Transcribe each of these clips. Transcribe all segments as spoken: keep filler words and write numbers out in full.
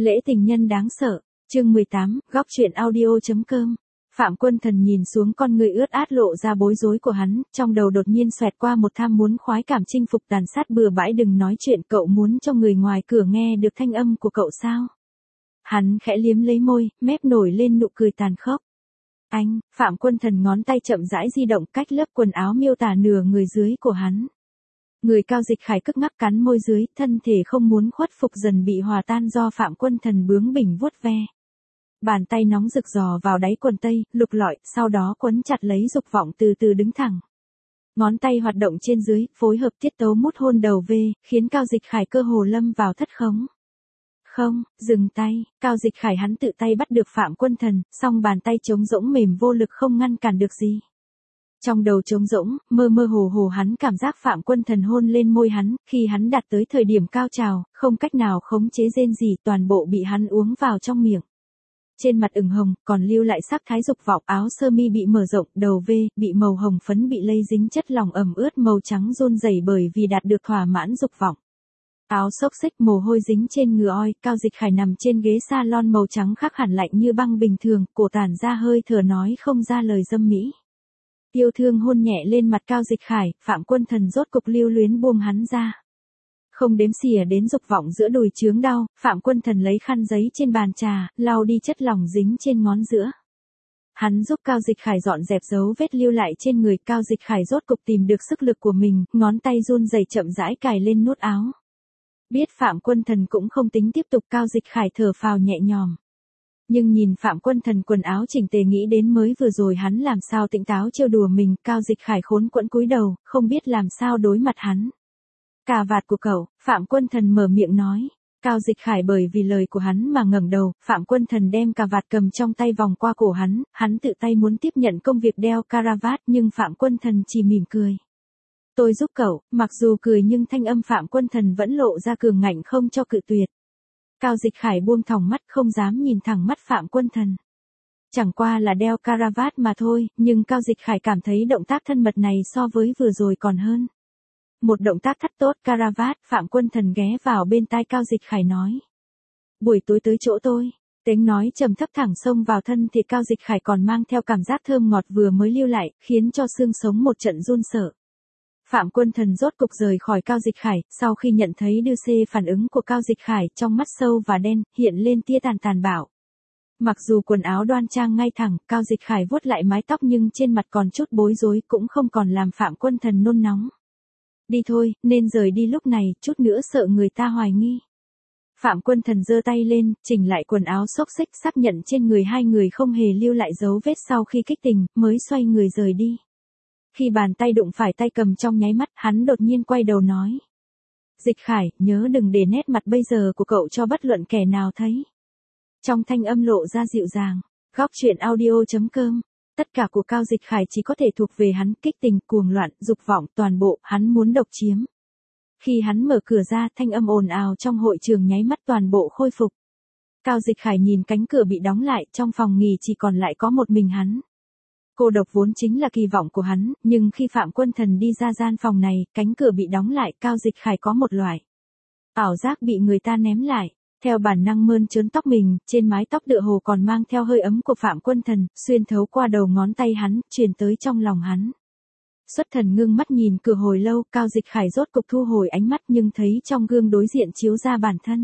Lễ tình nhân đáng sợ, chương mười tám, góc truyện audio.com. Phạm Quân Thần nhìn xuống con người ướt át lộ ra bối rối của hắn, trong đầu đột nhiên xoẹt qua một tham muốn khoái cảm chinh phục tàn sát bừa bãi. Đừng nói chuyện, cậu muốn cho người ngoài cửa nghe được thanh âm của cậu sao? Hắn khẽ liếm lấy môi, mép nổi lên nụ cười tàn khốc. Anh, Phạm Quân Thần ngón tay chậm rãi di động cách lớp quần áo miêu tả nửa người dưới của hắn. Người Cao Dịch Khải cức ngắc cắn môi dưới, thân thể không muốn khuất phục dần bị hòa tan do Phạm Quân Thần bướng bỉnh vuốt ve. Bàn tay nóng rực dò vào đáy quần tây, lục lọi, sau đó quấn chặt lấy dục vọng từ từ đứng thẳng. Ngón tay hoạt động trên dưới, phối hợp tiết tấu mút hôn đầu V, khiến Cao Dịch Khải cơ hồ lâm vào thất khống. Không, dừng tay, Cao Dịch Khải hắn tự tay bắt được Phạm Quân Thần, song bàn tay trống rỗng mềm vô lực không ngăn cản được gì. Trong đầu trống rỗng, mơ mơ hồ hồ hắn cảm giác Phạm Quân Thần hôn lên môi hắn, khi hắn đạt tới thời điểm cao trào, không cách nào khống chế rên gì, toàn bộ bị hắn uống vào trong miệng. Trên mặt ửng hồng, còn lưu lại sắc thái dục vọng, áo sơ mi bị mở rộng, đầu V, bị màu hồng phấn bị lây dính chất lỏng ẩm ướt màu trắng run rẩy bởi vì đạt được thỏa mãn dục vọng. Áo xốc xích mồ hôi dính trên ngựa oi, Cao Dịch Khải nằm trên ghế salon màu trắng khắc hẳn lạnh như băng bình thường, cổ tản ra hơi thở nói không ra lời dâm mỹ. Yêu thương hôn nhẹ lên mặt Cao Dịch Khải, Phạm Quân Thần rốt cục lưu luyến buông hắn ra. Không đếm xỉa đến dục vọng giữa đùi chướng đau, Phạm Quân Thần lấy khăn giấy trên bàn trà, lau đi chất lỏng dính trên ngón giữa. Hắn giúp Cao Dịch Khải dọn dẹp dấu vết lưu lại trên người. Cao Dịch Khải rốt cục tìm được sức lực của mình, ngón tay run rẩy chậm rãi cài lên nút áo. Biết Phạm Quân Thần cũng không tính tiếp tục, Cao Dịch Khải thở phào nhẹ nhõm. Nhưng nhìn Phạm Quân Thần quần áo chỉnh tề nghĩ đến mới vừa rồi hắn làm sao tỉnh táo trêu đùa mình, Cao Dịch Khải khốn quẫn cúi đầu, không biết làm sao đối mặt hắn. Cà vạt của cậu, Phạm Quân Thần mở miệng nói. Cao Dịch Khải bởi vì lời của hắn mà ngẩng đầu, Phạm Quân Thần đem cà vạt cầm trong tay vòng qua cổ hắn, hắn tự tay muốn tiếp nhận công việc đeo caravat nhưng Phạm Quân Thần chỉ mỉm cười. Tôi giúp cậu, mặc dù cười nhưng thanh âm Phạm Quân Thần vẫn lộ ra cường ngạnh không cho cự tuyệt. Cao Dịch Khải buông thòng mắt không dám nhìn thẳng mắt Phạm Quân Thần. Chẳng qua là đeo caravat mà thôi, nhưng Cao Dịch Khải cảm thấy động tác thân mật này so với vừa rồi còn hơn. Một động tác thắt tốt caravat, Phạm Quân Thần ghé vào bên tai Cao Dịch Khải nói. Buổi tối tới chỗ tôi. Tiếng nói trầm thấp thẳng xông vào thân thì Cao Dịch Khải còn mang theo cảm giác thơm ngọt vừa mới lưu lại, khiến cho xương sống một trận run sợ. Phạm Quân Thần rốt cục rời khỏi Cao Dịch Khải, sau khi nhận thấy đưa xê phản ứng của Cao Dịch Khải, trong mắt sâu và đen, hiện lên tia tàn tàn bạo. Mặc dù quần áo đoan trang ngay thẳng, Cao Dịch Khải vuốt lại mái tóc nhưng trên mặt còn chút bối rối cũng không còn làm Phạm Quân Thần nôn nóng. Đi thôi, nên rời đi lúc này, chút nữa sợ người ta hoài nghi. Phạm Quân Thần giơ tay lên, chỉnh lại quần áo xốc xích xác nhận trên người hai người không hề lưu lại dấu vết sau khi kích tình, mới xoay người rời đi. Khi bàn tay đụng phải tay cầm trong nháy mắt, hắn đột nhiên quay đầu nói. Dịch Khải, nhớ đừng để nét mặt bây giờ của cậu cho bất luận kẻ nào thấy. Trong thanh âm lộ ra dịu dàng, góc truyện audio.com. Tất cả của Cao Dịch Khải chỉ có thể thuộc về hắn, kích tình, cuồng loạn, dục vọng, toàn bộ, hắn muốn độc chiếm. Khi hắn mở cửa ra, thanh âm ồn ào trong hội trường nháy mắt toàn bộ khôi phục. Cao Dịch Khải nhìn cánh cửa bị đóng lại, trong phòng nghỉ chỉ còn lại có một mình hắn. Cô độc vốn chính là kỳ vọng của hắn, nhưng khi Phạm Quân Thần đi ra gian phòng này, cánh cửa bị đóng lại, Cao Dịch Khải có một loại ảo giác bị người ta ném lại. Theo bản năng mơn trớn tóc mình, trên mái tóc tựa hồ còn mang theo hơi ấm của Phạm Quân Thần, xuyên thấu qua đầu ngón tay hắn, truyền tới trong lòng hắn. Xuất thần ngưng mắt nhìn cửa hồi lâu, Cao Dịch Khải rốt cục thu hồi ánh mắt nhưng thấy trong gương đối diện chiếu ra bản thân.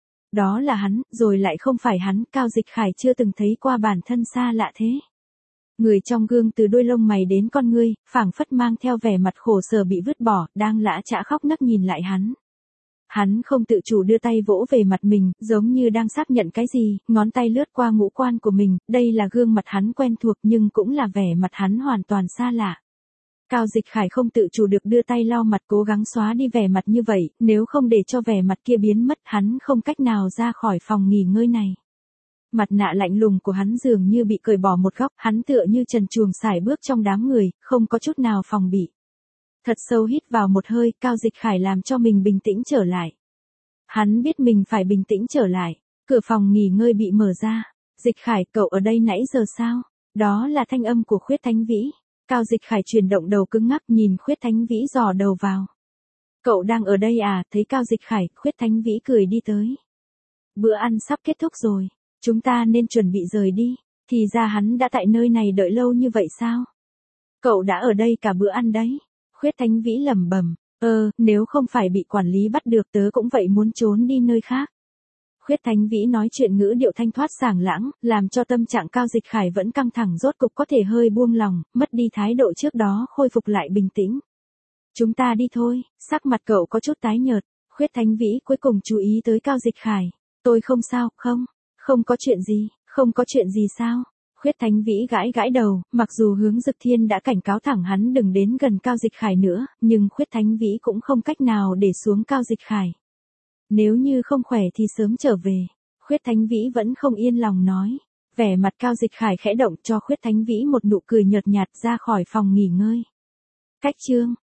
Đó là hắn, rồi lại không phải hắn, Cao Dịch Khải chưa từng thấy qua bản thân xa lạ thế. Người trong gương từ đôi lông mày đến con ngươi, phảng phất mang theo vẻ mặt khổ sở bị vứt bỏ, đang lã chã khóc nấc nhìn lại hắn. Hắn không tự chủ đưa tay vỗ về mặt mình, giống như đang xác nhận cái gì, ngón tay lướt qua ngũ quan của mình, đây là gương mặt hắn quen thuộc nhưng cũng là vẻ mặt hắn hoàn toàn xa lạ. Cao Dịch Khải không tự chủ được đưa tay lau mặt cố gắng xóa đi vẻ mặt như vậy, nếu không để cho vẻ mặt kia biến mất hắn không cách nào ra khỏi phòng nghỉ ngơi này. Mặt nạ lạnh lùng của hắn dường như bị cởi bỏ một góc, hắn tựa như trần truồng sải bước trong đám người, không có chút nào phòng bị. Thật sâu hít vào một hơi, Cao Dịch Khải làm cho mình bình tĩnh trở lại. Hắn biết mình phải bình tĩnh trở lại. Cửa phòng nghỉ ngơi bị mở ra. Dịch Khải, cậu ở đây nãy giờ sao? Đó là thanh âm của Khuyết Thánh Vĩ. Cao Dịch Khải chuyển động đầu cứng ngắc nhìn Khuyết Thánh Vĩ dò đầu vào. Cậu đang ở đây à? Thấy Cao Dịch Khải, Khuyết Thánh Vĩ cười đi tới. Bữa ăn sắp kết thúc rồi, chúng ta nên chuẩn bị rời đi. Thì ra hắn đã tại nơi này đợi lâu như vậy sao? Cậu đã ở đây cả bữa ăn đấy. Khuyết Thánh Vĩ lẩm bẩm, ơ, nếu không phải bị quản lý bắt được tớ cũng vậy muốn trốn đi nơi khác. Khuyết Thánh Vĩ nói chuyện ngữ điệu thanh thoát sảng lãng, làm cho tâm trạng Cao Dịch Khải vẫn căng thẳng rốt cục có thể hơi buông lòng, mất đi thái độ trước đó khôi phục lại bình tĩnh. Chúng ta đi thôi, sắc mặt cậu có chút tái nhợt. Khuyết Thánh Vĩ cuối cùng chú ý tới Cao Dịch Khải. Tôi không sao, không, không có chuyện gì, không có chuyện gì sao? Khuyết Thánh Vĩ gãi gãi đầu, mặc dù Hướng Dực Thiên đã cảnh cáo thẳng hắn đừng đến gần Cao Dịch Khải nữa, nhưng Khuyết Thánh Vĩ cũng không cách nào để xuống Cao Dịch Khải. Nếu như không khỏe thì sớm trở về. Khuyết Thánh Vĩ vẫn không yên lòng nói. Vẻ mặt Cao Dịch Khải khẽ động cho Khuyết Thánh Vĩ một nụ cười nhợt nhạt ra khỏi phòng nghỉ ngơi. Cách chương